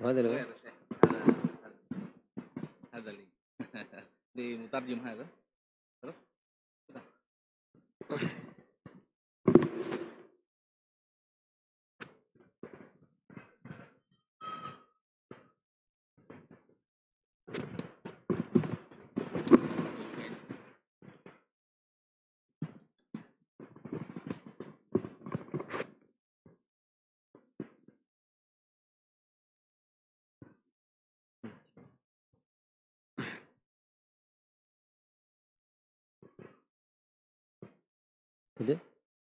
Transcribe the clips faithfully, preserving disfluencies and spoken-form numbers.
وهذا لو هذا هذا اللي لمترجم هذا خلاص كده. كده.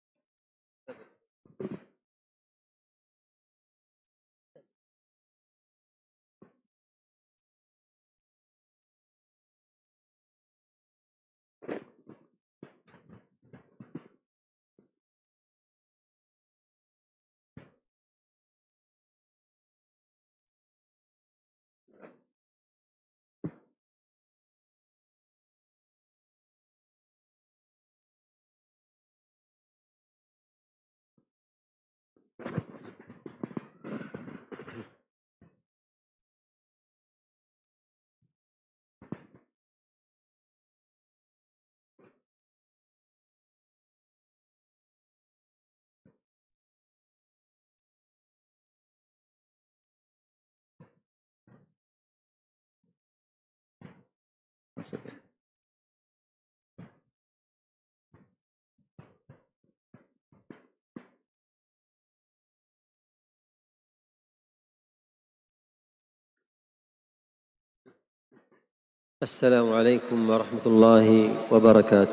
السلام عليكم ورحمة الله وبركاته.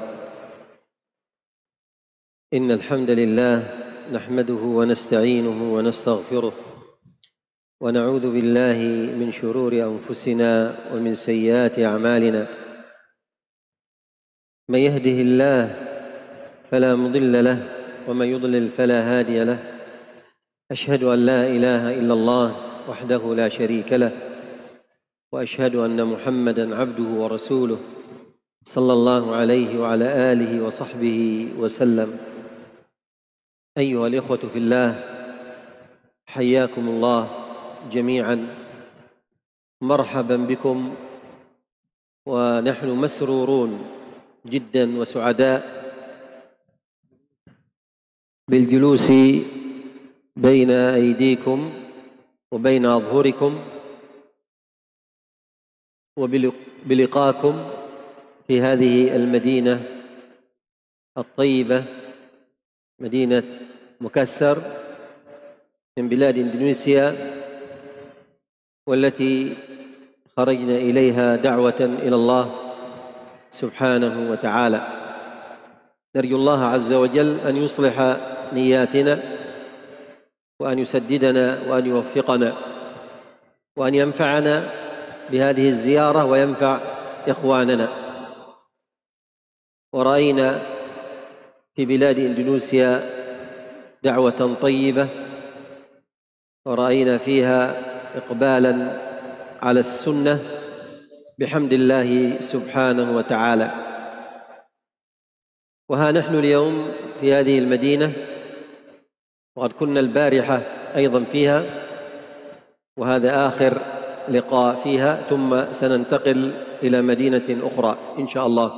إن الحمد لله نحمده ونستعينه ونستغفره ونعوذ بالله من شرور أنفسنا ومن سيئات أعمالنا. من يهده الله فلا مضل له ومن يضلل فلا هادي له. أشهد أن لا إله إلا الله وحده لا شريك له، وأشهد أن محمدًا عبده ورسوله صلى الله عليه وعلى آله وصحبه وسلم. أيها الإخوة في الله، حياكم الله جميعاً، مرحباً بكم، ونحن مسرورون جداً وسعداء بالجلوس بين أيديكم وبين أظهركم وبلقاكم في هذه المدينة الطيبة، مدينة مكسر من بلاد إندونيسيا، والتي خرجنا إليها دعوة إلى الله سبحانه وتعالى. نرجو الله عز وجل أن يصلح نياتنا وأن يسددنا وأن يوفقنا وأن ينفعنا بهذه الزيارة وينفع إخواننا. ورأينا في بلاد إندونيسيا دعوة طيبة، ورأينا فيها إقبالاً على السنة بحمد الله سبحانه وتعالى. وها نحن اليوم في هذه المدينة، وقد كنا البارحة أيضاً فيها، وهذا آخر لقاء فيها، ثم سننتقل إلى مدينة أخرى إن شاء الله.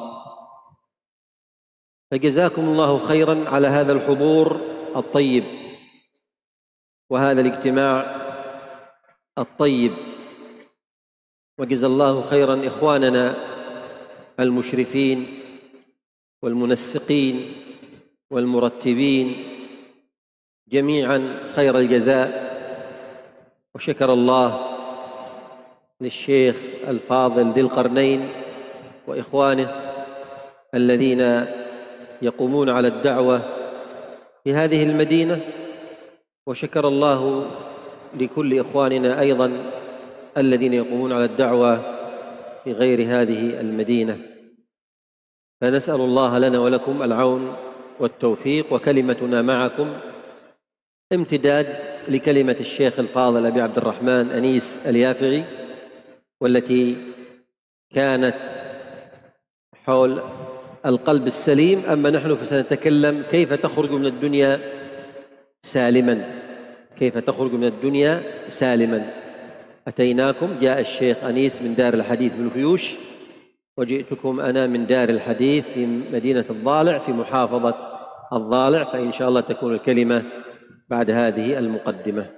فجزاكم الله خيراً على هذا الحضور الطيب وهذا الاجتماع الطيب، وجزا الله خيراً إخواننا المشرفين والمنسقين والمرتبين جميعاً خير الجزاء. وشكر الله للشيخ الفاضل ذي القرنين وإخوانه الذين يقومون على الدعوة في هذه المدينة، وشكر الله لكل إخواننا أيضاً الذين يقومون على الدعوة في غير هذه المدينة. فنسأل الله لنا ولكم العون والتوفيق، وكلمتنا معكم امتداد لكلمة الشيخ الفاضل أبي عبد الرحمن أنيس اليافعي، والتي كانت حول القلب السليم. أما نحن فسنتكلم كيف تخرج من الدنيا سالماً، كيف تخرج من الدنيا سالماً. أتيناكم، جاء الشيخ أنيس من دار الحديث بالفيوش، وجئتكم أنا من دار الحديث في مدينة الضالع في محافظة الضالع، فإن شاء الله تكون الكلمة بعد هذه المقدمة.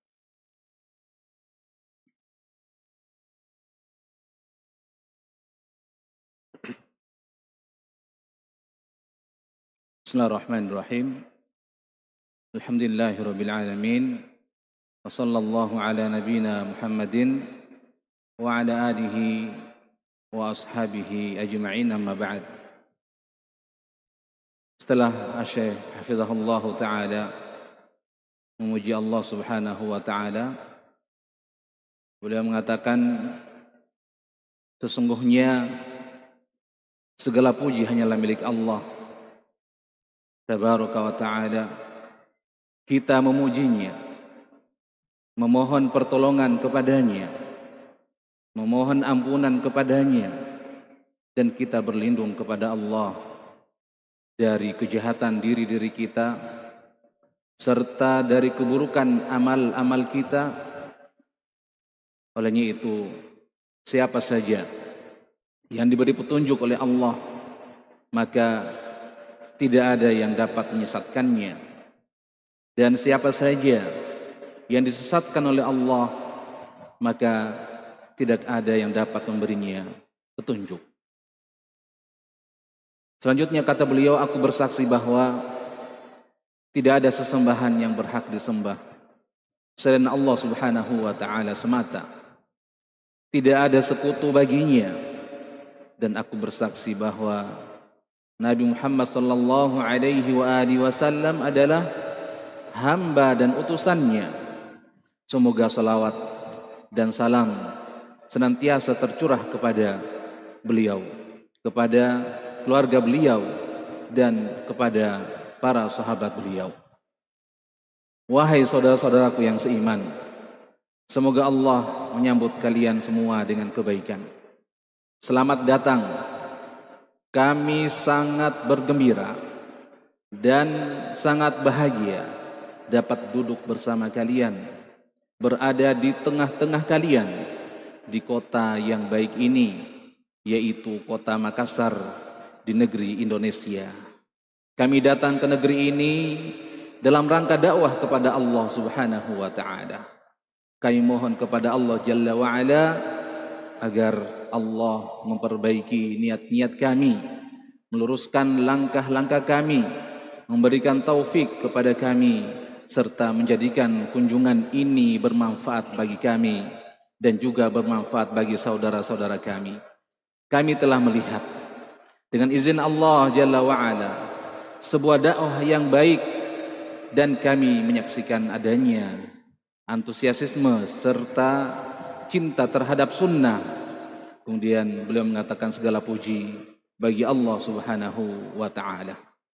Bismillahirrahmanirrahim. Alhamdulillahirabbil alamin. Wa sallallahu ala nabiyyina Muhammadin wa ala alihi wa ashabihi ajma'in, amma ba'd. Setelah Syekh hafizahullah taala memuji Allah Subhanahu wa taala, beliau mengatakan sesungguhnya segala puji hanyalah milik Allah Tabaraka wa ta'ala. Kita memujinya, memohon pertolongan kepadanya, memohon ampunan kepadanya, dan kita berlindung kepada Allah dari kejahatan diri-diri kita serta dari keburukan amal-amal kita. Olehnya itu, siapa saja yang diberi petunjuk oleh Allah, maka tidak ada yang dapat menyesatkannya, dan siapa saja yang disesatkan oleh Allah, maka tidak ada yang dapat memberinya petunjuk. Selanjutnya kata beliau, aku bersaksi bahwa tidak ada sesembahan yang berhak disembah selain Allah Subhanahu wa taala semata. Tidak ada sekutu baginya, dan aku bersaksi bahwa Nabi Muhammad sallallahu alaihi wa alihi wasallam adalah hamba dan utusannya. Semoga salawat dan salam senantiasa tercurah kepada beliau, kepada keluarga beliau, dan kepada para sahabat beliau. Wahai saudara-saudaraku yang seiman, semoga Allah menyambut kalian semua dengan kebaikan. Selamat datang. Kami sangat bergembira dan sangat bahagia dapat duduk bersama kalian, berada di tengah-tengah kalian di kota yang baik ini, yaitu kota Makassar di negeri Indonesia. Kami datang ke negeri ini dalam rangka dakwah kepada Allah Subhanahu wa taala. Kami mohon kepada Allah Jalla wa Ala agar Allah memperbaiki niat-niat kami, meluruskan langkah-langkah kami, memberikan taufik kepada kami, serta menjadikan kunjungan ini bermanfaat bagi kami dan juga bermanfaat bagi saudara-saudara kami. Kami telah melihat dengan izin Allah Jalla wa'ala sebuah dakwah yang baik, dan kami menyaksikan adanya antusiasme serta cinta terhadap sunnah. Kemudian beliau mengatakan segala puji bagi Allah Subhanahu wa ta'ala.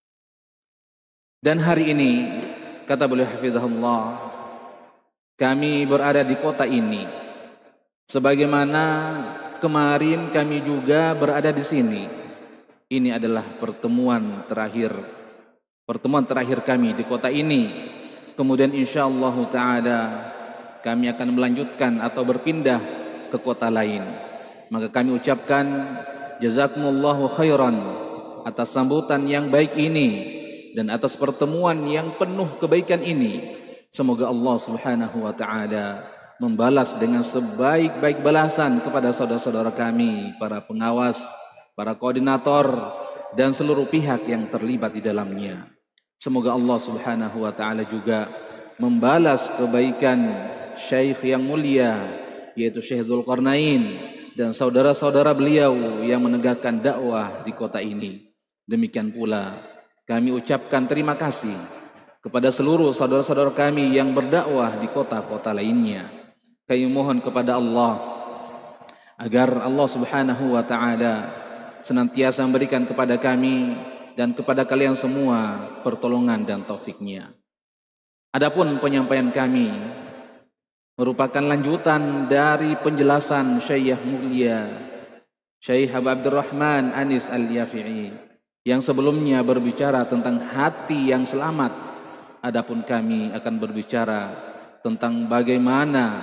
Dan hari ini, kata beliau hafizahullah, kami berada di kota ini sebagaimana kemarin kami juga berada di sini. Ini adalah pertemuan terakhir pertemuan terakhir kami di kota ini. Kemudian insyaallah taala kami akan melanjutkan atau berpindah ke kota lain. Maka kami ucapkan jazakumullahu khairan atas sambutan yang baik ini dan atas pertemuan yang penuh kebaikan ini. Semoga Allah Subhanahu wa taala membalas dengan sebaik-baik balasan kepada saudara-saudara kami, para pengawas, para koordinator, dan seluruh pihak yang terlibat di dalamnya. Semoga Allah Subhanahu wa taala juga membalas kebaikan Syekh yang mulia, yaitu Syekh Dzulqarnain, dan saudara-saudara beliau yang menegakkan dakwah di kota ini. Demikian pula kami ucapkan terima kasih kepada seluruh saudara-saudara kami yang berdakwah di kota-kota lainnya. Kami mohon kepada Allah agar Allah Subhanahu wa taala senantiasa memberikan kepada kami dan kepada kalian semua pertolongan dan taufiknya. Adapun penyampaian kami merupakan lanjutan dari penjelasan Syekh mulia Syekh Abu Abdurrahman Anis Al-Yafi'i yang sebelumnya berbicara tentang hati yang selamat. Adapun kami akan berbicara tentang bagaimana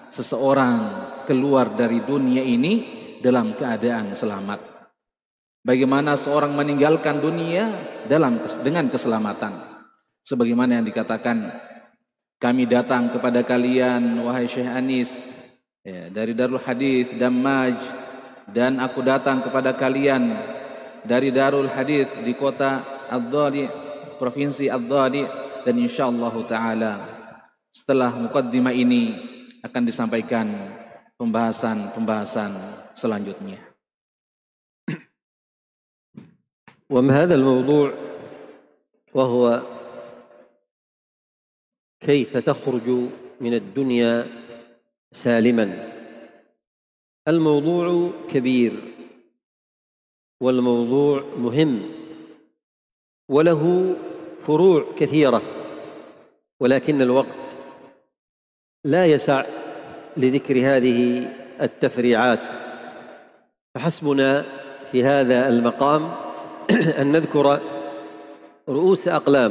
seseorang keluar dari dunia ini dalam keadaan selamat. Bagaimana seorang meninggalkan dunia dalam dengan keselamatan. Sebagaimana yang dikatakan, kami datang kepada kalian wahai Syekh Anis ya, dari Darul Hadis Dammaj, dan aku datang kepada kalian dari Darul Hadis di kota Ad-Dhali, provinsi Ad-Dhali, dan insyaallah taala setelah mukaddimah ini akan disampaikan pembahasan-pembahasan selanjutnya. ومن هذا الموضوع وهو كيف تخرج من الدنيا سالما. الموضوع كبير والموضوع مهم وله فروع كثيرة، ولكن الوقت لا يسع لذكر هذه التفريعات، فحسبنا في هذا المقام أن نذكر رؤوس أقلام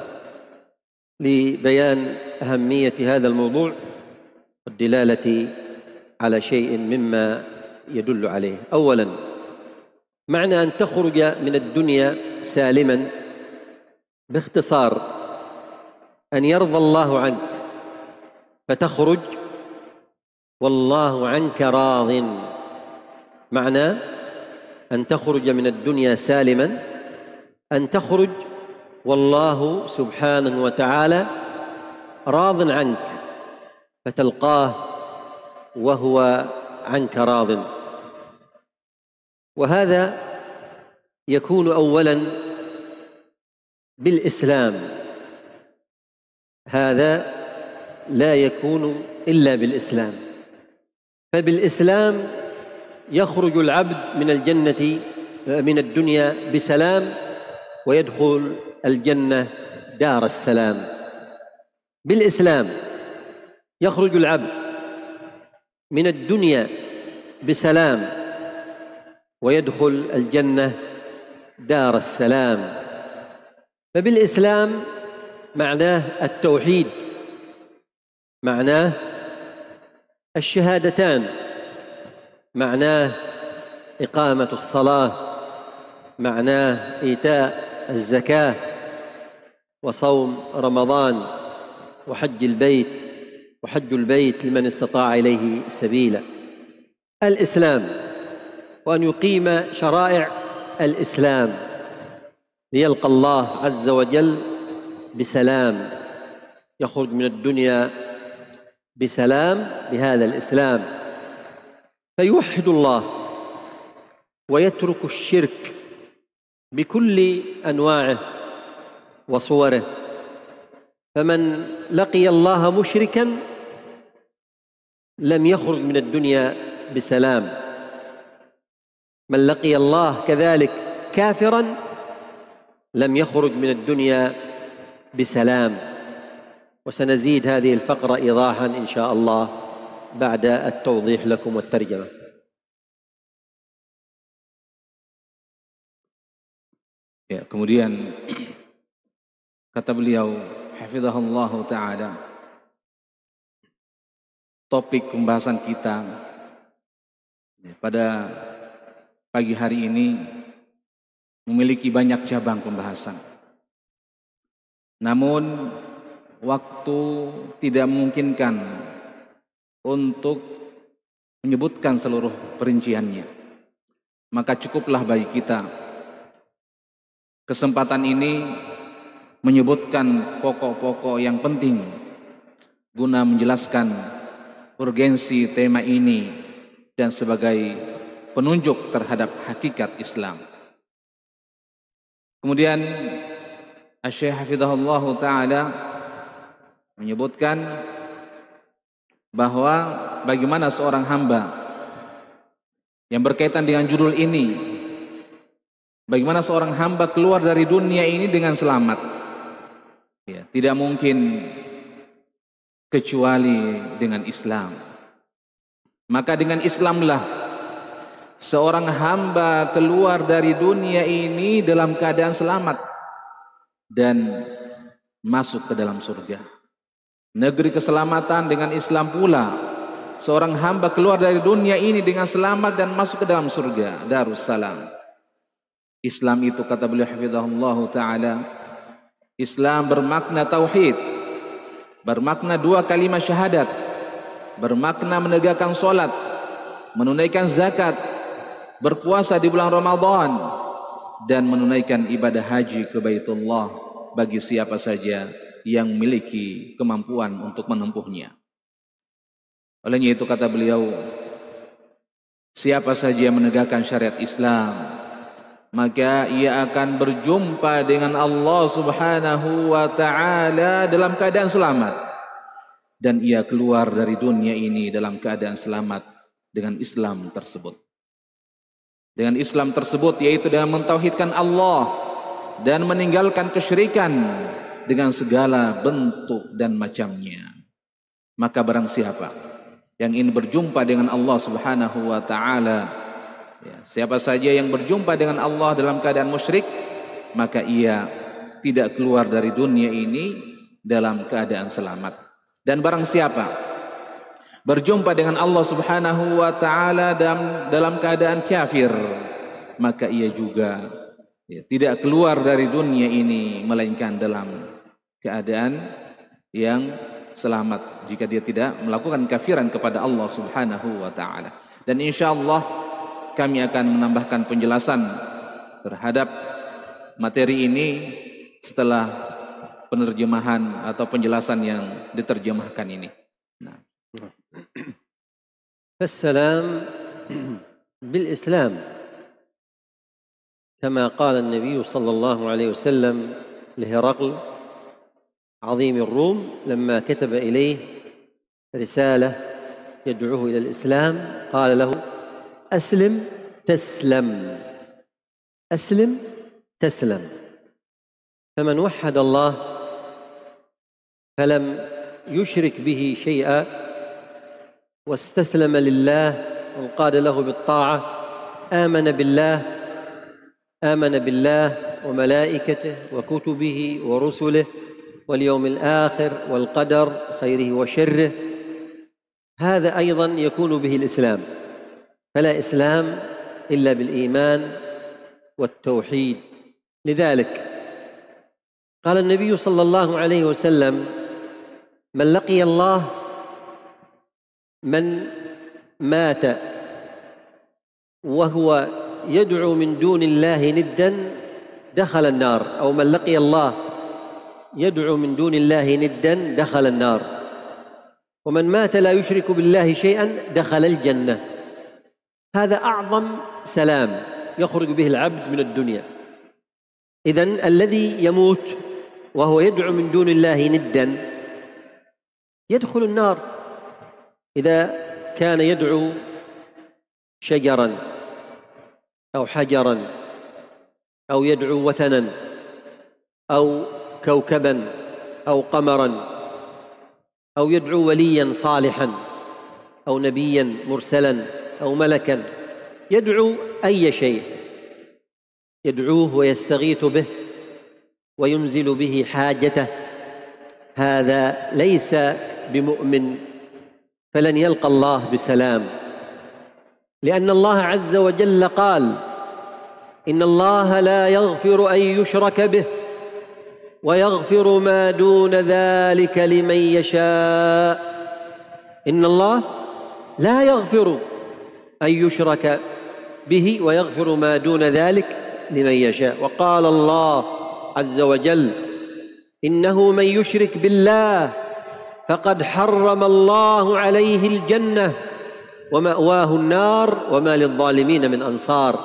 لبيان أهمية هذا الموضوع والدلالة على شيء مما يدل عليه. أولاً، معنى أن تخرج من الدنيا سالماً باختصار أن يرضى الله عنك فتخرج والله عنك راض. معنى أن تخرج من الدنيا سالما أن تخرج والله سبحانه وتعالى راض عنك فتلقاه وهو عنك راض. وهذا يكون أولا بالإسلام، هذا لا يكون إلا بالإسلام. فبالإسلام يخرج العبد من الجنة من الدنيا بسلام ويدخل الجنة دار السلام. بالإسلام يخرج العبد من الدنيا بسلام ويدخل الجنة دار السلام. فبالإسلام معناه التوحيد، معناه الشهادتان، معناه إقامة الصلاة، معناه إيتاء الزكاة وصوم رمضان وحج البيت وحج البيت لمن استطاع إليه سبيلا. الإسلام، وأن يقيم شرائع الإسلام ليلقى الله عز وجل بسلام، يخرج من الدنيا بسلام بهذا الإسلام، فيوحد الله ويترك الشرك بكل أنواعه وصوره. فمن لقي الله مشركا لم يخرج من الدنيا بسلام، من لقي الله كذلك كافرا لم يخرج من الدنيا بسلام. وسنزيد هذه الفقرة إيضاحا إن شاء الله بعد التوضيح لكم والترجمة. Ya, kemudian kata beliau hafizahullah ta'ala, topik pembahasan kita pada pagi hari ini memiliki banyak cabang pembahasan. Namun waktu tidak memungkinkan untuk menyebutkan seluruh perinciannya. Maka cukuplah bagi kita kesempatan ini menyebutkan pokok-pokok yang penting guna menjelaskan urgensi tema ini dan sebagai penunjuk terhadap hakikat Islam. Kemudian Asy-Syaikh hafizahullah ta'ala menyebutkan bahwa bagaimana seorang hamba yang berkaitan dengan judul ini, bagaimana seorang hamba keluar dari dunia ini dengan selamat. Ya, tidak mungkin kecuali dengan Islam. Maka dengan Islamlah seorang hamba keluar dari dunia ini dalam keadaan selamat dan masuk ke dalam surga. Negeri keselamatan dengan Islam pula seorang hamba keluar dari dunia ini dengan selamat dan masuk ke dalam surga Darussalam. Islam itu, kata beliau hafizahullah taala, Islam bermakna tauhid, bermakna dua kalimat syahadat, bermakna menegakkan solat, menunaikan zakat, berpuasa di bulan Ramadan, dan menunaikan ibadah haji ke Baitullah bagi siapa saja yang memiliki kemampuan untuk menempuhnya. Olehnya itu, kata beliau, siapa saja yang menegakkan syariat Islam, maka ia akan berjumpa dengan Allah Subhanahu wa ta'ala dalam keadaan selamat, dan ia keluar dari dunia ini dalam keadaan selamat dengan Islam tersebut. Dengan Islam tersebut, yaitu dengan mentauhidkan Allah dan meninggalkan kesyirikan dengan segala bentuk dan macamnya. Maka barang siapa yang ingin berjumpa dengan Allah Subhanahu wa ta'ala, ya, siapa saja yang berjumpa dengan Allah dalam keadaan musyrik, maka ia tidak keluar dari dunia ini dalam keadaan selamat. Dan barang siapa berjumpa dengan Allah Subhanahu wa ta'ala dalam, dalam keadaan kafir, maka ia juga ya, tidak keluar dari dunia ini melainkan dalam keadaan yang selamat jika dia tidak melakukan kafiran kepada Allah Subhanahu wa ta'ala. Dan insyaallah kami akan menambahkan penjelasan terhadap materi ini setelah penerjemahan atau penjelasan yang diterjemahkan ini. Nah. السلام بالإسلام كما قال النبي صلى الله عليه وسلم لهرقل عظيم الروم لما كتب إليه رسالة يدعوه إلى الإسلام، قال له: أسلم تسلم، أسلم تسلم. فمن وحد الله فلم يشرك به شيئا واستسلم لله وانقاد له بالطاعة، آمن بالله آمن بالله وملائكته وكتبه ورسله واليوم الآخر والقدر خيره وشره، هذا أيضا يكون به الإسلام. فلا إسلام إلا بالإيمان والتوحيد. لذلك قال النبي صلى الله عليه وسلم: من لقي الله من مات وهو يدعو من دون الله ندا دخل النار، أو من لقي الله يدعو من دون الله ندا دخل النار، ومن مات لا يشرك بالله شيئا دخل الجنة. هذا أعظم سلام يخرج به العبد من الدنيا. إذن الذي يموت وهو يدعو من دون الله ندا يدخل النار إذا كان يدعو شجرا أو حجرا أو يدعو وثنا أو كوكبا أو قمرا أو يدعو وليا صالحا أو نبيا مرسلا أو ملكا، يدعو أي شيء يدعوه ويستغيث به وينزل به حاجته، هذا ليس بمؤمن، فلن يلقى الله بسلام. لأن الله عز وجل قال: إن الله لا يغفر أن يشرك به ويغفر ما دون ذلك لمن يشاء. إن الله لا يغفر أن يشرك به ويغفر ما دون ذلك لمن يشاء. وقال الله عز وجل: إنه من يشرك بالله فقد حرم الله عليه الجنة ومأواه النار وما للظالمين من أنصار.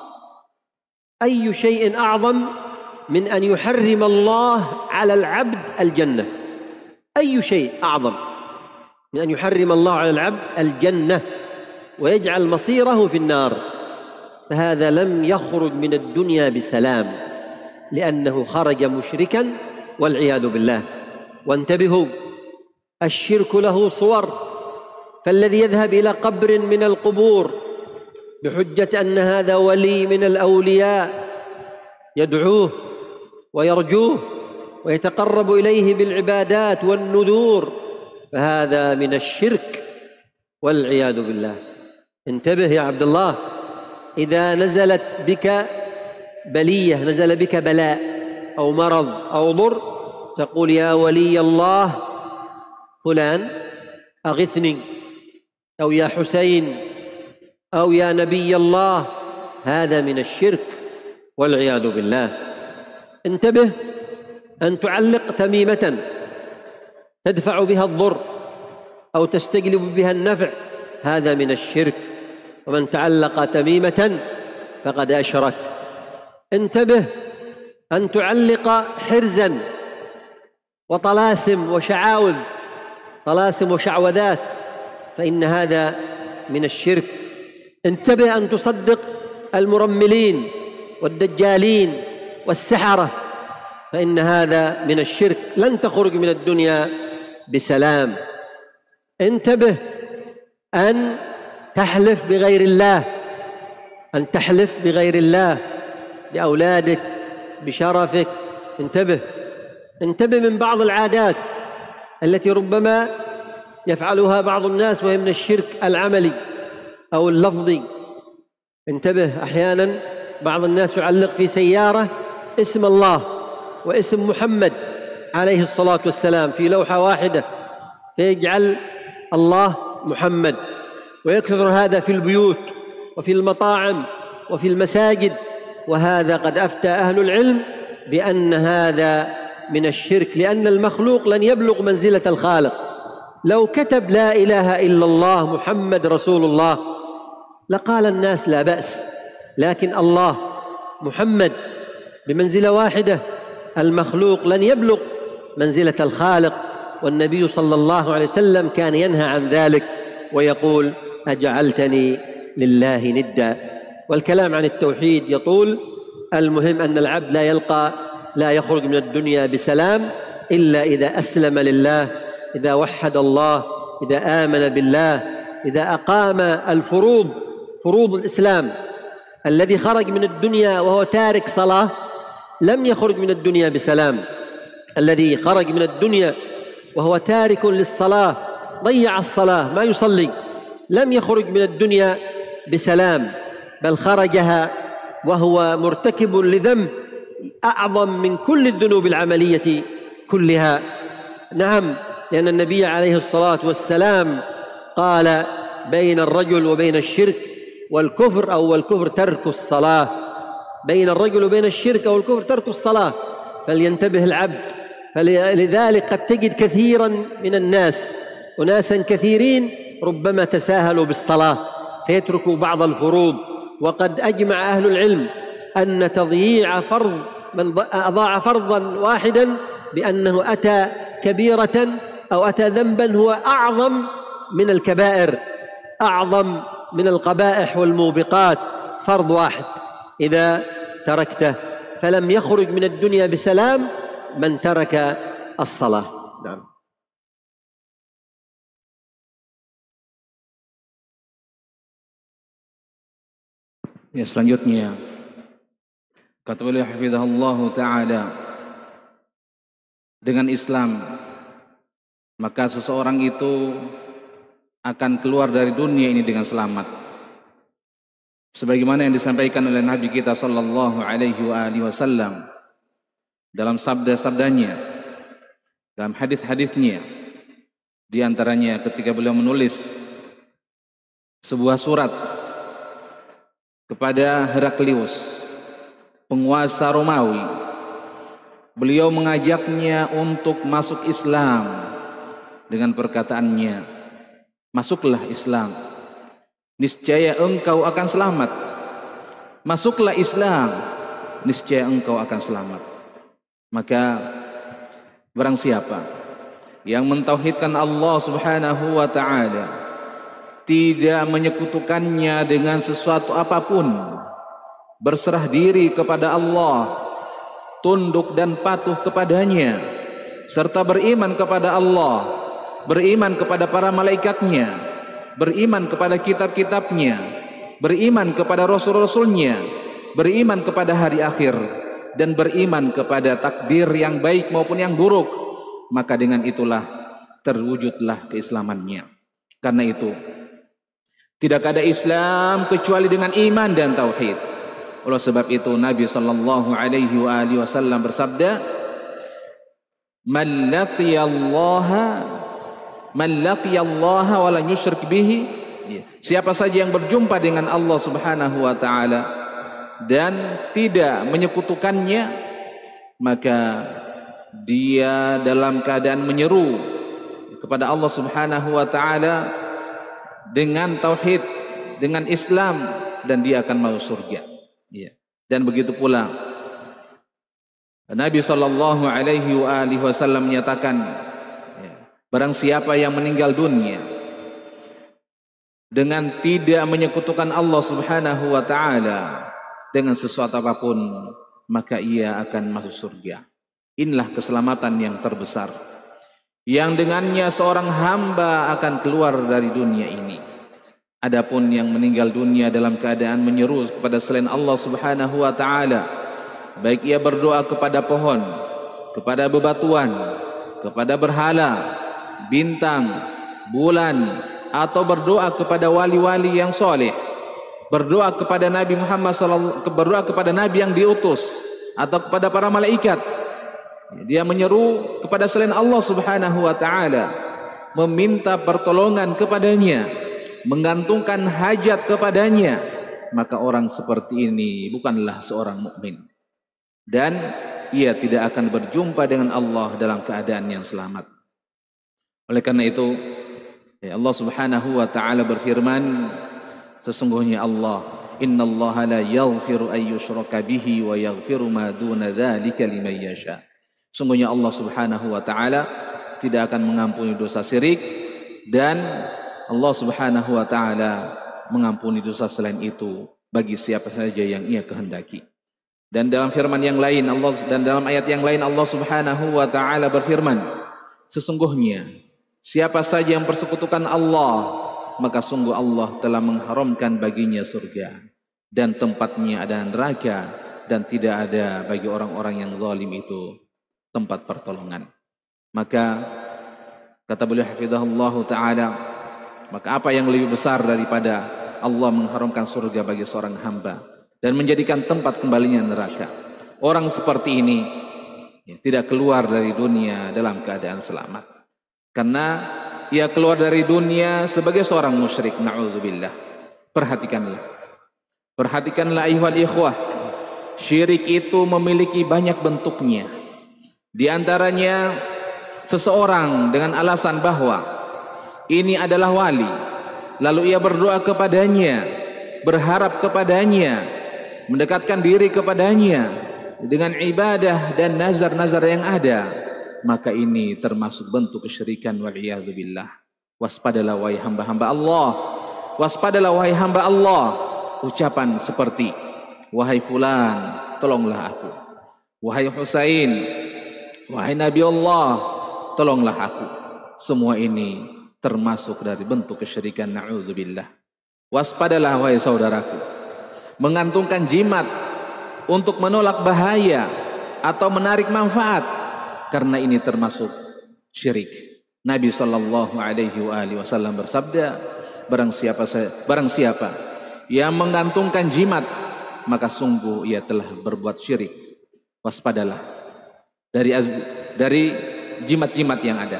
أي شيء أعظم من أن يحرم الله على العبد الجنة؟ أي شيء أعظم من أن يحرم الله على العبد الجنة ويجعل مصيره في النار؟ فهذا لم يخرج من الدنيا بسلام، لأنه خرج مشركا والعياذ بالله. وانتبهوا، الشرك له صور، فالذي يذهب إلى قبر من القبور بحجة أن هذا ولي من الأولياء يدعوه ويرجوه ويتقرب إليه بالعبادات والنذور، فهذا من الشرك والعياذ بالله. انتبه يا عبد الله، إذا نزلت بك بلية، نزل بك بلاء أو مرض أو ضر، تقول يا ولي الله فلان أغثني، أو يا حسين، أو يا نبي الله. هذا من الشرك والعياذ بالله. انتبه أن تعلق تميمة تدفع بها الضر أو تستجلب بها النفع، هذا من الشرك، ومن تعلق تميمة فقد أشرك. انتبه أن تعلق حرزا وطلاسم وشعاوذ، طلاسم وشعوذات، فإن هذا من الشرك. انتبه أن تصدق المرملين والدجالين والسحرة، فإن هذا من الشرك، لن تخرج من الدنيا بسلام. انتبه أن تحلف بغير الله، أن تحلف بغير الله بأولادك، بشرفك. انتبه انتبه من بعض العادات التي ربما يفعلها بعض الناس وهي من الشرك العملي أو اللفظي. انتبه، أحيانا بعض الناس يعلق في سيارة اسم الله واسم محمد عليه الصلاة والسلام في لوحة واحدة، فيجعل الله محمد، ويكثر هذا في البيوت وفي المطاعم وفي المساجد. وهذا قد أفتى أهل العلم بأن هذا من الشرك، لأن المخلوق لن يبلغ منزلة الخالق. لو كتب لا إله إلا الله محمد رسول الله لقال الناس لا بأس، لكن الله محمد بمنزلة واحدة، المخلوق لن يبلغ منزلة الخالق. والنبي صلى الله عليه وسلم كان ينهى عن ذلك ويقول أجعلتني لله ندا. والكلام عن التوحيد يطول، المهم أن العبد لا يلقى لا يخرج من الدنيا بسلام إلا إذا أسلم لله، إذا وحد الله، إذا آمن بالله، إذا أقام الفروض، فروض الإسلام. الذي خرج من الدنيا وهو تارك صلاة لم يخرج من الدنيا بسلام. الذي خرج من الدنيا وهو تارك للصلاة، ضيع الصلاة، ما يصلي، لم يخرج من الدنيا بسلام، بل خرجها وهو مرتكب لذنب أعظم من كل الذنوب العملية كلها. نعم، لأن النبي عليه الصلاة والسلام قال بين الرجل وبين الشرك والكفر أو والكفر ترك الصلاة، بين الرجل وبين الشرك أو الكفر ترك الصلاة، فلينتبه العبد. فلذلك قد تجد كثيرا من الناس، أناسا كثيرين ربما تساهلوا بالصلاة فيتركوا بعض الفروض. وقد أجمع أهل العلم أن تضييع فرض من أضاع فرضا واحدا بأنه أتى كبيرة أو أتى ذنبا هو أعظم من الكبائر، أعظم من القبائح والموبقات، فرض واحد إذا تركته. فلم يخرج من الدنيا بسلام من ترك الصلاة. نعم. Ya, selanjutnya kata beliau hafizahullah ta'ala, dengan Islam maka seseorang itu akan keluar dari dunia ini dengan selamat, sebagaimana yang disampaikan oleh Nabi kita sallallahu alaihi wa alihi wasallam dalam sabda-sabdanya, dalam hadis-hadisnya. Di antaranya ketika beliau menulis sebuah surat kepada Heraklius, penguasa Romawi. Beliau mengajaknya untuk masuk Islam dengan perkataannya, masuklah Islam, niscaya engkau akan selamat. Masuklah Islam, niscaya engkau akan selamat. Maka barang siapa yang mentauhidkan Allah Subhanahu wa ta'ala, tidak menyekutukannya dengan sesuatu apapun, berserah diri kepada Allah, tunduk dan patuh kepadanya, serta beriman kepada Allah, beriman kepada para malaikatnya, beriman kepada kitab-kitabnya, beriman kepada rasul-rasulnya, beriman kepada hari akhir, dan beriman kepada takdir yang baik maupun yang buruk, maka dengan itulah terwujudlah keislamannya. Karena itu Tidak ada Islam kecuali dengan iman dan tauhid. Oleh sebab itu Nabi sallallahu alaihi wa alihi wasallam bersabda, "Man laqiyallaha man laqiyallaha wa la yusyrik bihi." Siapa saja yang berjumpa dengan Allah Subhanahu wa taala dan tidak menyekutukannya, maka dia dalam keadaan menyeru kepada Allah Subhanahu wa taala dengan tauhid, dengan Islam, dan dia akan masuk surga. Ya. Dan begitu pula Nabi sallallahu alaihi wa alihi wasallam menyatakan, ya, barang siapa yang meninggal dunia dengan tidak menyekutukan Allah Subhanahu wa taala dengan sesuatu apapun, maka ia akan masuk surga. Inilah keselamatan yang terbesar, yang dengannya seorang hamba akan keluar dari dunia ini. Adapun yang meninggal dunia dalam keadaan menyeru kepada selain Allah Subhanahu wa taala, baik ia berdoa kepada pohon, kepada bebatuan, kepada berhala, bintang, bulan, atau berdoa kepada wali-wali yang soleh, berdoa kepada Nabi Muhammad sallallahu, berdoa kepada Nabi yang diutus, atau kepada para malaikat, dia menyeru kepada selain Allah Subhanahu wa taala, meminta pertolongan kepadanya, menggantungkan hajat kepadanya, maka orang seperti ini bukanlah seorang mukmin, dan ia tidak akan berjumpa dengan Allah dalam keadaan yang selamat. Oleh karena itu, ya, Allah Subhanahu wa taala berfirman, sesungguhnya Allah, innallaha la yaghfiru ay yushraka bihi wa yaghfiru ma duna dzalika liman yasha. Sungguhnya Allah Subhanahu wa taala tidak akan mengampuni dosa syirik, dan Allah Subhanahu wa taala mengampuni dosa selain itu bagi siapa saja yang ia kehendaki. Dan dalam firman yang lain Allah, dan dalam ayat yang lain Allah Subhanahu wa taala berfirman, sesungguhnya siapa saja yang persekutukan Allah, maka sungguh Allah telah mengharamkan baginya surga, dan tempatnya ada neraka, dan tidak ada bagi orang-orang yang zalim itu tempat pertolongan. Maka kata beliau hafizahullahu taala, maka apa yang lebih besar daripada Allah mengharamkan surga bagi seorang hamba dan menjadikan tempat kembalinya neraka. Orang seperti ini, ya, tidak keluar dari dunia dalam keadaan selamat, karena ia keluar dari dunia sebagai seorang musyrik. Na'udzubillah. Perhatikanlah, perhatikanlah ayuhal ikhwah, syirik itu memiliki banyak bentuknya. Di antaranya seseorang dengan alasan bahwa ini adalah wali, lalu ia berdoa kepadanya, berharap kepadanya, mendekatkan diri kepadanya dengan ibadah dan nazar-nazar yang ada, maka ini termasuk bentuk kesyirikan, wal'iyadzubillah. Waspadalah wahai hamba-hamba Allah, waspadalah wahai hamba Allah. Ucapan seperti, wahai fulan, tolonglah aku. Wahai Husain, wahai Nabi Allah, tolonglah aku. Semua ini termasuk dari bentuk kesyirikan, na'udzubillah. Waspadalah wahai saudaraku, menggantungkan jimat untuk menolak bahaya atau menarik manfaat, karena ini termasuk syirik. Nabi sallallahu alaihi wasallam bersabda, barang siapa barang siapa yang menggantungkan jimat, maka sungguh ia telah berbuat syirik. Waspadalah dari dari jimat-jimat yang ada,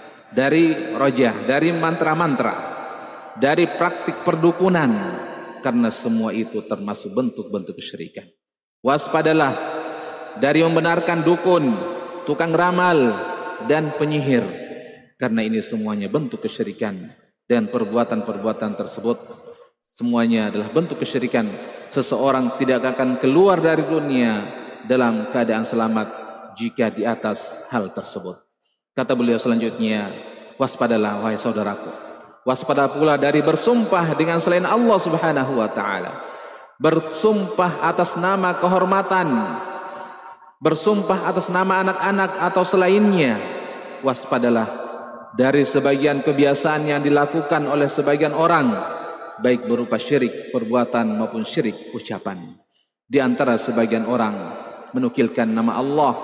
dari rojah, dari mantra-mantra, dari praktik perdukunan, karena semua itu termasuk bentuk-bentuk kesyirikan. Waspadalah dari membenarkan dukun, tukang ramal, dan penyihir, karena ini semuanya bentuk kesyirikan, dan perbuatan-perbuatan tersebut semuanya adalah bentuk kesyirikan. Seseorang tidak akan keluar dari dunia dalam keadaan selamat jika di atas hal tersebut. Kata beliau selanjutnya, waspadalah wahai saudaraku, waspada pula dari bersumpah dengan selain Allah Subhanahu wa taala, bersumpah atas nama kehormatan, bersumpah atas nama anak-anak atau selainnya. Waspadalah dari sebagian kebiasaan yang dilakukan oleh sebagian orang, baik berupa syirik perbuatan maupun syirik ucapan. Di antara sebagian orang menukilkan nama Allah,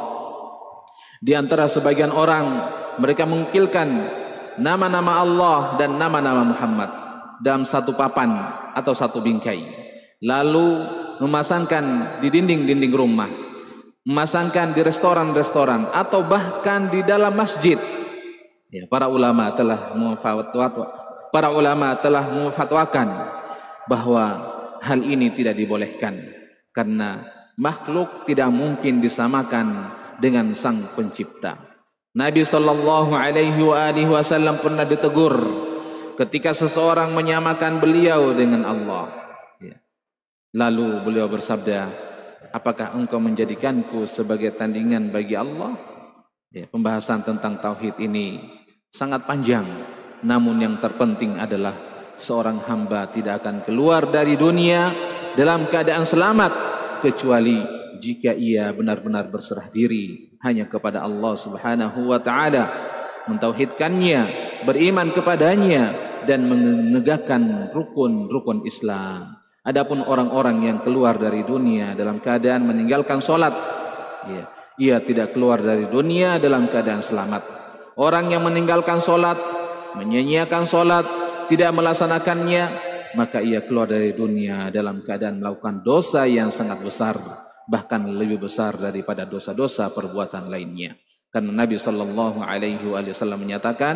di antara sebagian orang mereka menukilkan nama-nama Allah dan nama-nama Muhammad. dalam satu papan atau satu bingkai, lalu memasangkan di dinding-dinding rumah, memasangkan di restoran-restoran, atau bahkan di dalam masjid. Ya, para ulama telah memfatwakan, para ulama telah memfatwakan bahwa hal ini tidak dibolehkan karena makhluk tidak mungkin disamakan dengan Sang Pencipta. Nabi sallallahu alaihi wa alihi wasallam pernah ditegur ketika seseorang menyamakan beliau dengan Allah. Ya. Lalu beliau bersabda, apakah engkau menjadikanku sebagai tandingan bagi Allah? Ya, pembahasan tentang tauhid ini sangat panjang, namun yang terpenting adalah seorang hamba tidak akan keluar dari dunia dalam keadaan selamat kecuali jika ia benar-benar berserah diri hanya kepada Allah Subhanahu wa taala, mentauhidkannya, beriman kepadanya, dan menegakkan rukun-rukun Islam. Adapun orang-orang yang keluar dari dunia dalam keadaan meninggalkan sholat, ya, ia tidak keluar dari dunia dalam keadaan selamat. Orang yang meninggalkan sholat, menyia-nyiakan sholat, tidak melaksanakannya, maka ia keluar dari dunia dalam keadaan melakukan dosa yang sangat besar, bahkan lebih besar daripada dosa-dosa perbuatan lainnya. Karena Nabi sallallahu alaihi wasallam menyatakan,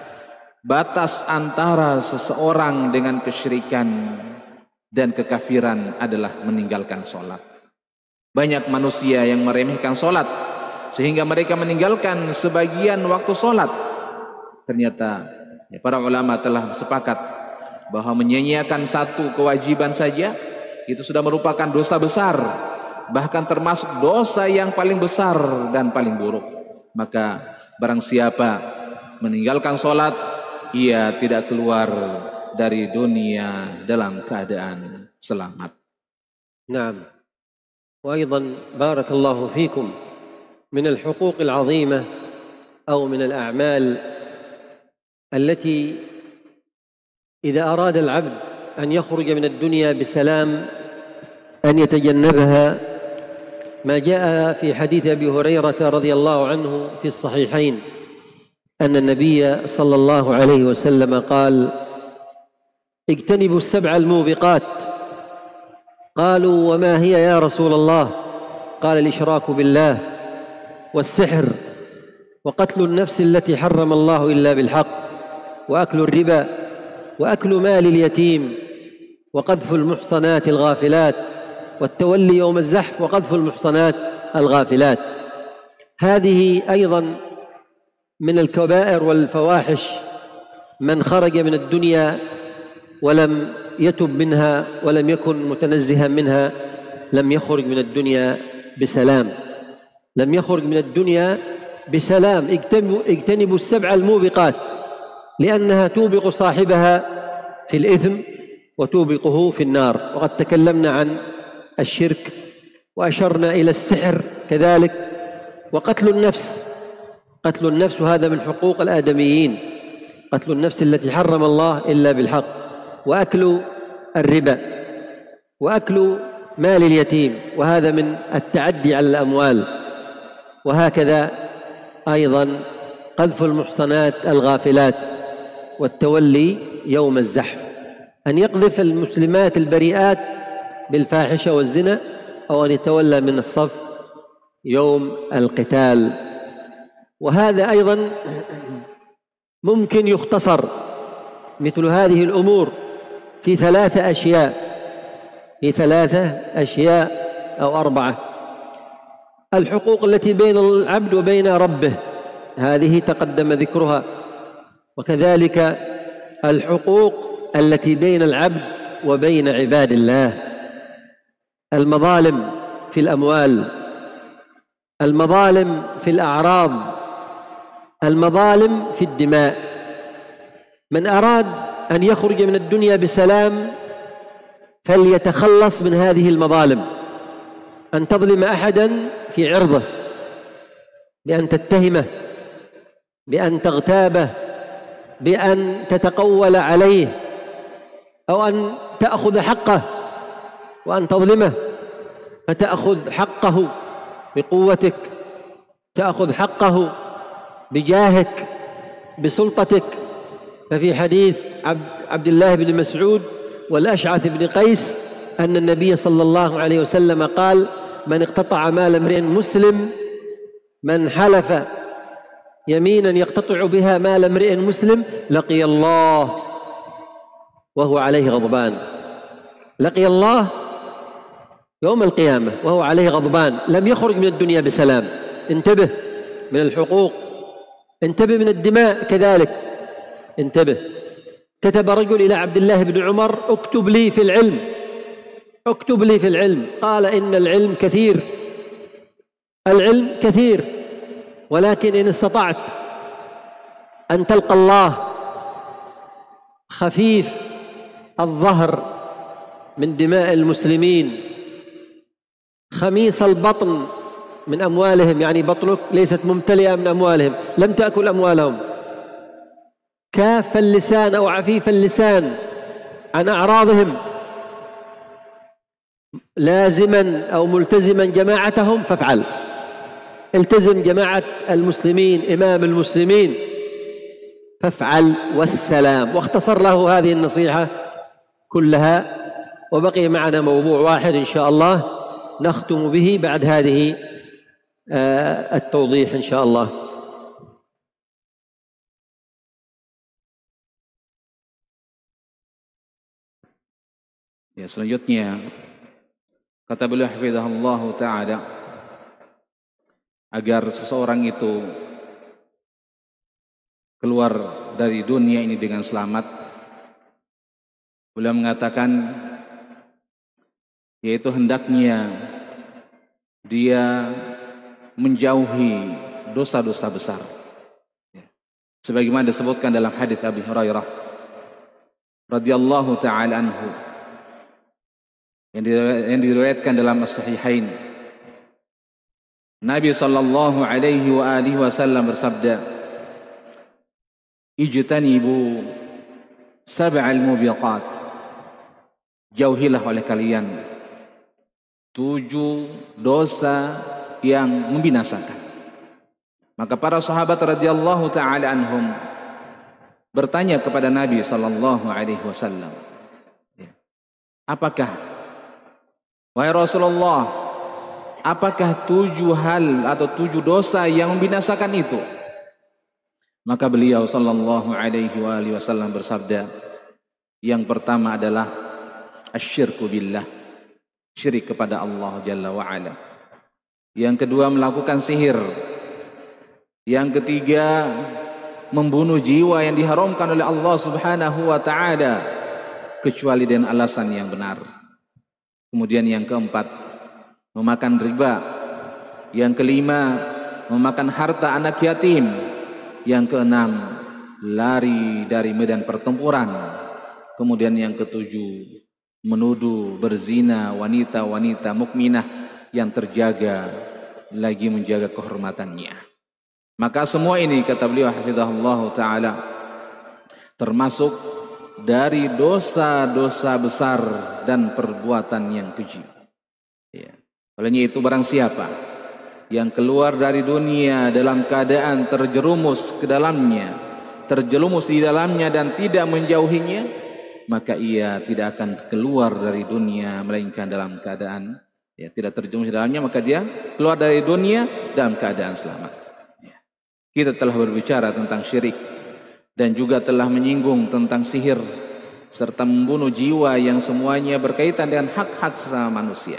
batas antara seseorang dengan kesyirikan dan kekafiran adalah meninggalkan sholat. Banyak manusia yang meremehkan sholat sehingga mereka meninggalkan sebagian waktu sholat. Ternyata ya, para ulama telah sepakat bahwa menyia-nyiakan satu kewajiban saja itu sudah merupakan dosa besar, bahkan termasuk dosa yang paling besar dan paling buruk. Maka barang siapa meninggalkan sholat, ia tidak keluar dari dunia dalam keadaan selamat. نعم. وأيضا بارك الله فيكم من الحقوق العظيمة أو من الأعمال التي إذا أراد العبد أن يخرج من الدنيا بسلام أن يتجنبها ما جاء في حديث أبي هريرة رضي الله عنه في الصحيحين أن النبي صلى الله عليه وسلم قال: اجتنبوا السبع الموبقات. قالوا: وما هي يا رسول الله؟ قال: الإشراك بالله، والسحر، وقتل النفس التي حرم الله إلا بالحق، وأكل الربا، وأكل مال اليتيم، وقذف المحصنات الغافلات، والتولي يوم الزحف، وقذف المحصنات الغافلات. هذه أيضا من الكبائر والفواحش، من خرج من الدنيا ولم يتب منها ولم يكن متنزها منها لم يخرج من الدنيا بسلام، لم يخرج من الدنيا بسلام. اجتنبوا السبع الموبقات لأنها توبق صاحبها في الإثم وتوبقه في النار. وقد تكلمنا عن الشرك وأشرنا إلى السحر كذلك، وقتل النفس. قتل النفس هذا من حقوق الآدميين، قتل النفس التي حرم الله إلا بالحق، وأكل الربا، وأكل مال اليتيم، وهذا من التعدي على الأموال. وهكذا أيضا قذف المحصنات الغافلات، والتولي يوم الزحف، أن يقذف المسلمات البريئات بالفاحشة والزنا، أو أن يتولى من الصف يوم القتال. وهذا أيضا ممكن يختصر مثل هذه الأمور في ثلاثة أشياء، في ثلاثة أشياء أو أربعة. الحقوق التي بين العبد وبين ربه هذه تقدم ذكرها، وكذلك الحقوق التي بين العبد وبين عباد الله، المظالم في الأموال، المظالم في الأعراض، المظالم في الدماء. من أراد أن يخرج من الدنيا بسلام فليتخلص من هذه المظالم، أن تظلم أحدا في عرضه، بأن تتهمه، بأن تغتابه، بأن تتقول عليه، أو أن تأخذ حقه، وأن تظلمه فتأخذ حقه بقوتك، تأخذ حقه بجاهك، بسلطتك. ففي حديث عبد عبد الله بن مسعود والأشعث بن قيس أن النبي صلى الله عليه وسلم قال: من اقتطع مال امرئ مسلم، من حلف يمينا يقتطع بها مال امرئ مسلم لقي الله وهو عليه غضبان. لقي الله يوم القيامة وهو عليه غضبان، لم يخرج من الدنيا بسلام. انتبه من الحقوق، انتبه من الدماء كذلك، انتبه. كتب رجل إلى عبد الله بن عمر: اكتب لي في العلم، اكتب لي في العلم. قال: إن العلم كثير، العلم كثير، ولكن إن استطعت أن تلقى الله خفيف الظهر من دماء المسلمين، خميس البطن من أموالهم، يعني بطنك ليست ممتلئة من أموالهم، لم تأكل أموالهم، كاف اللسان أو عفيف اللسان عن أعراضهم، لازما أو ملتزما جماعتهم، فافعل. التزم جماعة المسلمين، إمام المسلمين، فافعل والسلام. واختصر له هذه النصيحة كلها، وبقي معنا موضوع واحد إن شاء الله نختم به بعد هذه التوضيح إن شاء الله. Ya, selanjutnya kata beliau hafizahullah ta'ala, agar seseorang itu keluar dari dunia ini dengan selamat, beliau mengatakan yaitu hendaknya dia menjauhi dosa-dosa besar, sebagaimana disebutkan dalam hadis Abi Hurairah radhiyallahu ta'ala anhu yang diriwayatkan dalam As-Sahihain. Nabi sallallahu alaihi wa alihi wasallam bersabda: ijtanibu sab'al mubiqat, jauhilah oleh kalian tujuh dosa yang membinasakan. Maka para sahabat radhiyallahu ta'ala anhum bertanya kepada Nabi sallallahu alaihi wasallam, apakah, wahai Rasulullah, apakah tujuh hal atau tujuh dosa yang membinasakan itu? Maka beliau sallallahu alaihi wasallam bersabda, yang pertama adalah asyirku billah, syirik kepada Allah Jalla wa'ala. Yang kedua melakukan sihir. Yang ketiga membunuh jiwa yang diharamkan oleh Allah Subhanahu wa ta'ala kecuali dengan alasan yang benar. Kemudian yang keempat memakan riba. Yang kelima memakan harta anak yatim. Yang keenam lari dari medan pertempuran. Kemudian yang ketujuh menuduh berzina wanita-wanita mukminah yang terjaga lagi menjaga kehormatannya. Maka semua ini kata beliau hafizahullah ta'ala termasuk dari dosa-dosa besar dan perbuatan yang keji. Ya. Olehnya itu barang siapa yang keluar dari dunia dalam keadaan terjerumus ke dalamnya, terjerumus di dalamnya dan tidak menjauhinya, maka ia tidak akan keluar dari dunia melainkan dalam keadaan, ya, tidak terjerumus di dalamnya, maka dia keluar dari dunia dalam keadaan selamat. Ya. Kita telah berbicara tentang syirik dan juga telah menyinggung tentang sihir serta membunuh jiwa yang semuanya berkaitan dengan hak-hak sesama manusia.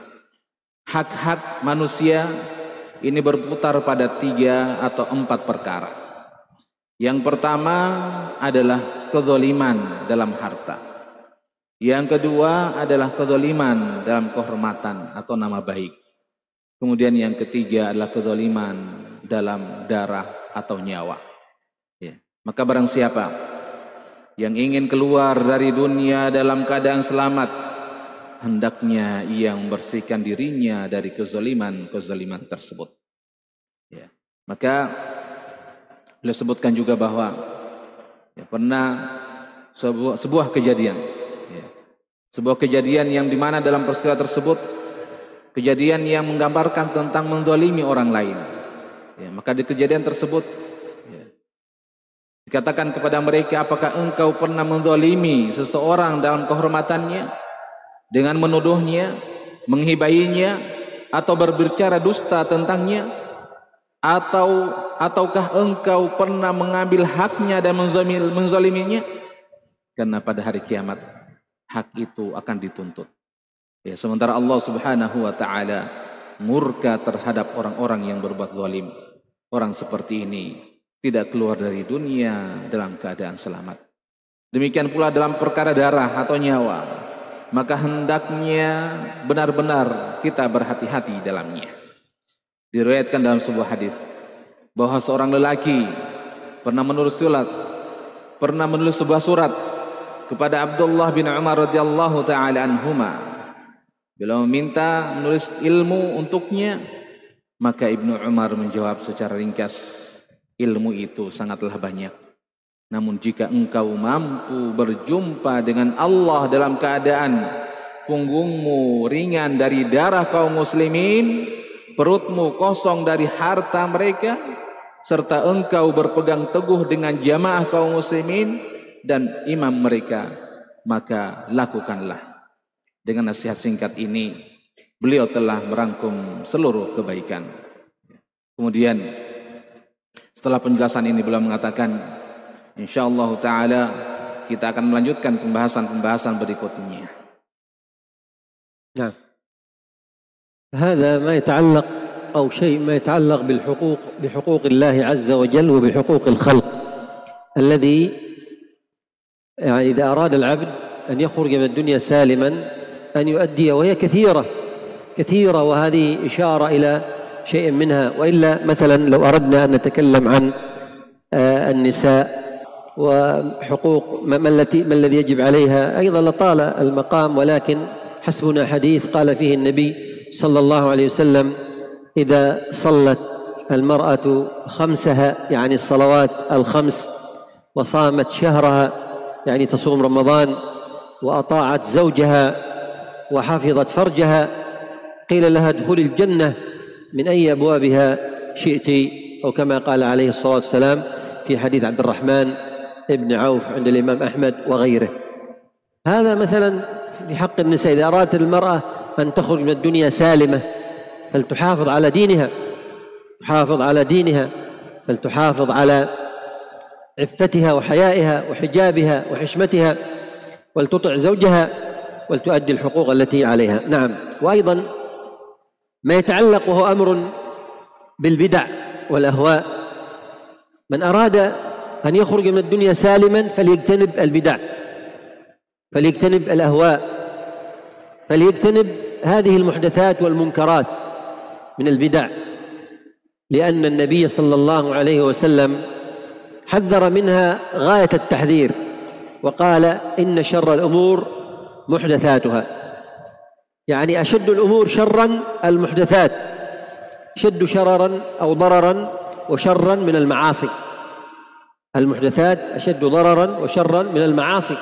Hak-hak manusia ini berputar pada tiga atau empat perkara. Yang pertama adalah kezaliman dalam harta. Yang kedua adalah kezaliman dalam kehormatan atau nama baik. Kemudian yang ketiga adalah kezaliman dalam darah atau nyawa. Ya. Maka barang siapa yang ingin keluar dari dunia dalam keadaan selamat, hendaknya ia membersihkan dirinya dari kezaliman-kezaliman tersebut. Ya. Maka beliau sebutkan juga bahwa ya, pernah sebuah, sebuah kejadian, ya, sebuah kejadian yang dimana dalam peristiwa tersebut kejadian yang menggambarkan tentang menzalimi orang lain. Ya, maka di kejadian tersebut, ya, Dikatakan kepada mereka, apakah engkau pernah menzalimi seseorang dalam kehormatannya dengan menuduhnya, menghibainya, atau berbicara dusta tentangnya? Atau ataukah engkau pernah mengambil haknya dan menzaliminya? Karena pada hari kiamat hak itu akan dituntut. Ya, sementara Allah Subhanahu wa taala murka terhadap orang-orang yang berbuat zalim. Orang seperti ini tidak keluar dari dunia dalam keadaan selamat. Demikian pula dalam perkara darah atau nyawa, maka hendaknya benar-benar kita berhati-hati dalamnya. Diriwayatkan dalam sebuah hadis bahwa seorang lelaki pernah menulis surat, pernah menulis sebuah surat kepada Abdullah bin Umar radhiyallahu taala anhuma. Beliau meminta menulis ilmu untuknya, maka Ibnu Umar menjawab secara ringkas, ilmu itu sangatlah banyak. Namun jika engkau mampu berjumpa dengan Allah dalam keadaan punggungmu ringan dari darah kaum muslimin, perutmu kosong dari harta mereka, serta engkau berpegang teguh dengan jamaah kaum muslimin dan imam mereka, maka lakukanlah. Dengan nasihat singkat ini, beliau telah merangkum seluruh kebaikan. Kemudian setelah penjelasan ini beliau mengatakan, insyaallah ta'ala kita akan melanjutkan pembahasan-pembahasan berikutnya. Nah, هذا ما يتعلق أو شيء ما يتعلق بالحقوق بحقوق الله عز وجل وبحقوق الخلق الذي يعني إذا أراد العبد أن يخرج من الدنيا سالما أن يؤدي، وهي كثيرة كثيرة، وهذه إشارة إلى شيء منها. وإلا مثلا لو أردنا أن نتكلم عن النساء وحقوق ما التي ما الذي يجب عليها أيضا لطال المقام، ولكن حسبنا حديث قال فيه النبي صلى الله عليه وسلم: إذا صلت المرأة خمسها يعني الصلوات الخمس وصامت شهرها يعني تصوم رمضان وأطاعت زوجها وحفظت فرجها قيل لها ادخلي الجنة من أي أبوابها شئت، أو كما قال عليه الصلاة والسلام في حديث عبد الرحمن ابن عوف عند الإمام أحمد وغيره. هذا مثلا في حق النساء، إذا أرادت المرأة أن تخرج من الدنيا سالمة فلتحافظ على دينها، تحافظ على دينها فلتحافظ على عفتها وحيائها وحجابها وحشمتها، ولتطع زوجها ولتؤدي الحقوق التي عليها. نعم. وأيضا ما يتعلق وهو أمر بالبدع والأهواء، من أراد أن يخرج من الدنيا سالما فليجتنب البدع، فليجتنب الأهواء، فليجتنب هذه المحدثات والمنكرات من البدع، لأن النبي صلى الله عليه وسلم حذر منها غاية التحذير، وقال: إن شر الأمور محدثاتها، يعني أشد الأمور شرا المحدثات، شد شررا أو ضررا وشرا من المعاصي، المحدثات أشد ضررا وشرا من المعاصي.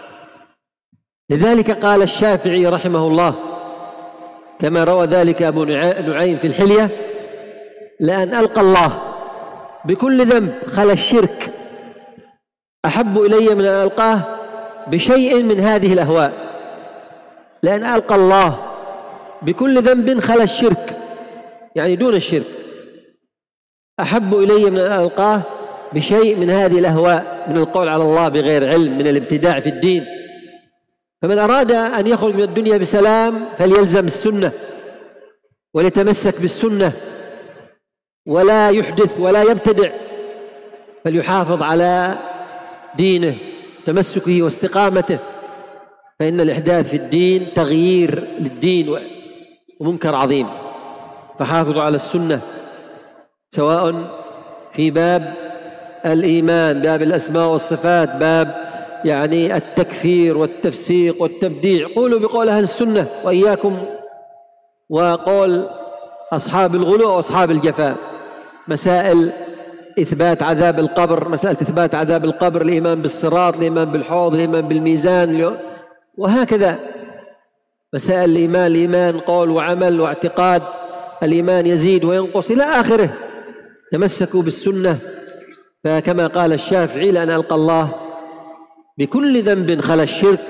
لذلك قال الشافعي رحمه الله كما روى ذلك أبو نعيم في الحلية: لأن ألقى الله بكل ذنب خلا الشرك أحب إلي من أن ألقاه بشيء من هذه الأهواء. لأن ألقى الله بكل ذنب خلا الشرك يعني دون الشرك أحب إلي من أن ألقاه بشيء من هذه الأهواء، من القول على الله بغير علم، من الابتداع في الدين. فمن أراد أن يخرج من الدنيا بسلام فليلزم السنة وليتمسك بالسنة ولا يحدث ولا يبتدع، فليحافظ على دينه تمسكه واستقامته، فإن الإحداث في الدين تغيير للدين ومنكر عظيم. فحافظوا على السنة سواء في باب الإيمان، باب الأسماء والصفات، باب يعني التكفير والتفسيق والتبديع. قولوا بقول أهل السنة وإياكم وقول أصحاب الغلو وأصحاب الجفاء. مسائل إثبات عذاب القبر، مسألة إثبات عذاب القبر، الإيمان بالصراط، الإيمان بالحوض، الإيمان بالميزان، وهكذا مسائل الإيمان، الإيمان قول وعمل واعتقاد، الإيمان يزيد وينقص إلى آخره. تمسكوا بالسنة فكما قال الشافعي: لأن ألقى الله بكل ذنب خلا الشرك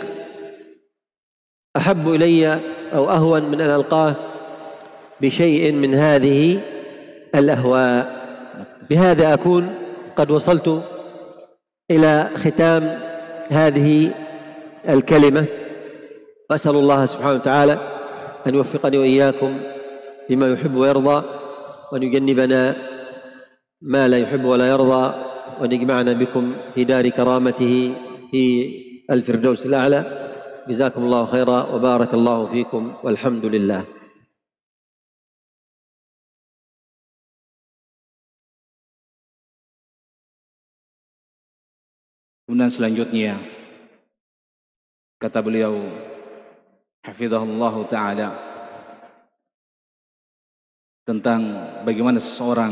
أحب إلي أو أهون من أن ألقاه بشيء من هذه الأهواء. بهذا أكون قد وصلت إلى ختام هذه الكلمة، وأسأل الله سبحانه وتعالى أن يوفقني وإياكم بما يحب ويرضى، وأن يجنبنا ما لا يحب ولا يرضى، وأن يجمعنا بكم في دار كرامته في الفردوس الأعلى. جزاكم الله خيرا وبارك الله فيكم والحمد لله. Kemudian selanjutnya kata beliau hafizahullah ta'ala tentang bagaimana seseorang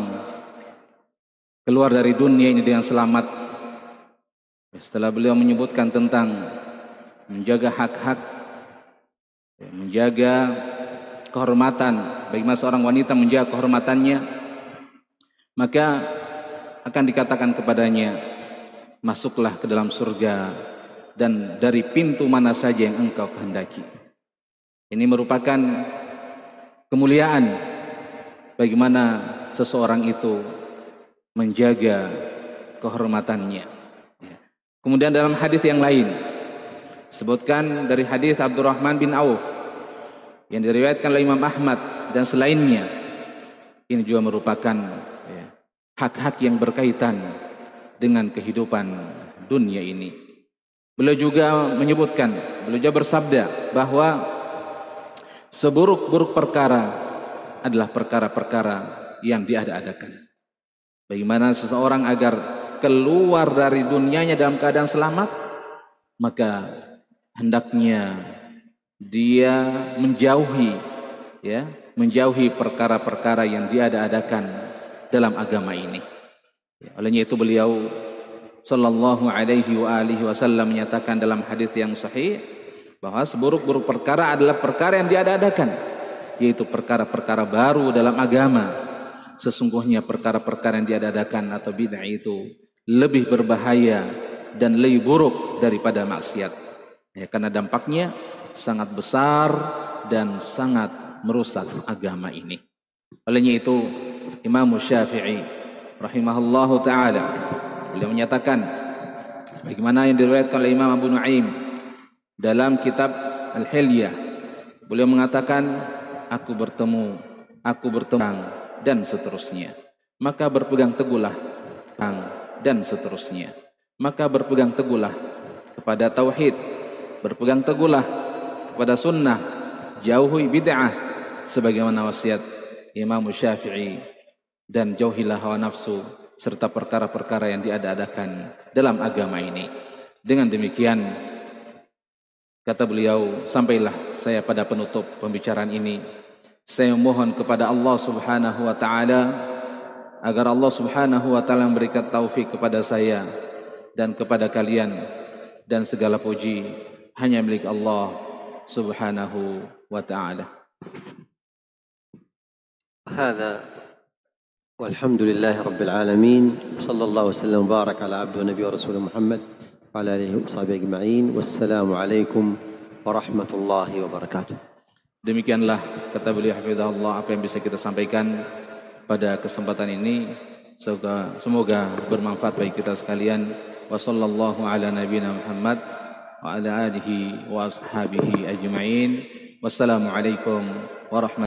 keluar dari dunia ini dengan selamat. Setelah beliau menyebutkan tentang menjaga hak-hak, menjaga kehormatan, bagaimana seorang wanita menjaga kehormatannya, maka akan dikatakan kepadanya, masuklah ke dalam surga dan dari pintu mana saja yang engkau kehendaki. Ini merupakan kemuliaan bagaimana seseorang itu menjaga kehormatannya. Kemudian dalam hadis yang lain sebutkan dari hadis Abdurrahman bin Auf yang diriwayatkan oleh Imam Ahmad dan selainnya, ini juga merupakan ya, hak-hak yang berkaitan dengan kehidupan dunia ini. Beliau juga menyebutkan, beliau juga bersabda bahwa seburuk-buruk perkara adalah perkara-perkara yang diada-adakan. Bagaimana seseorang agar keluar dari dunianya dalam keadaan selamat, maka hendaknya dia menjauhi ya, menjauhi perkara-perkara yang diada-adakan dalam agama ini. Olehnya itu beliau sallallahu alaihi wa alihi wasallam menyatakan dalam hadis yang sahih bahwa seburuk-buruk perkara adalah perkara yang diada-adakan, yaitu perkara-perkara baru dalam agama. Sesungguhnya perkara-perkara yang diada-adakan atau bid'ah itu lebih berbahaya dan lebih buruk daripada maksiat. Ya, karena dampaknya sangat besar dan sangat merusak agama ini. Olehnya itu Imam Syafi'i rahimahullahu ta'ala beliau menyatakan sebagaimana yang diriwayatkan oleh Imam Abu Nuaim dalam kitab Al-Hilyah, beliau mengatakan, aku bertemu aku bertemu dan seterusnya, maka berpegang teguhlah dan seterusnya, maka berpegang teguhlah kepada tauhid, berpegang teguhlah kepada sunnah, jauhi bid'ah sebagaimana wasiat Imam Syafi'i, dan jauhilah hawa nafsu serta perkara-perkara yang diada-adakan dalam agama ini. Dengan demikian kata beliau, sampailah saya pada penutup pembicaraan ini. Saya mohon kepada Allah Subhanahu wa taala agar Allah Subhanahu wa taala memberikan taufik kepada saya dan kepada kalian, dan segala puji hanya milik Allah Subhanahu wa taala. Hadza والحمد لله رب العالمين، وصلى الله وسلم وبارك على عبده ونبيه ورسوله محمد وعلى آله وصحبه أجمعين، والسلام عليكم ورحمة الله وبركاته. Demikianlah kata beliau hafizahullah apa yang bisa kita sampaikan pada kesempatan ini. Semoga, semoga bermanfaat bagi kita sekalian. Wa sallallahu ala nabiyina Muhammad wa ala alihi wa ashabihi ajma'in. Wassalamualaikum warahmatullahi